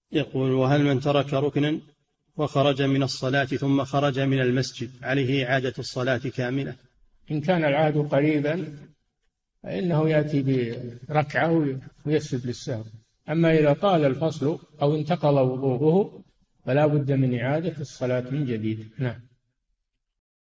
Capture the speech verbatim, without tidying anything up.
يقول: وهل من ترك ركنا وخرج من الصلاة ثم خرج من المسجد عليه إعادة الصلاة كاملة؟ إن كان العهد قريبا فإنه يأتي بركعة ويسجد للسهو. أما إذا طال الفصل أو انتقض وضوءه فلا بد من إعادة الصلاة من جديد. نعم.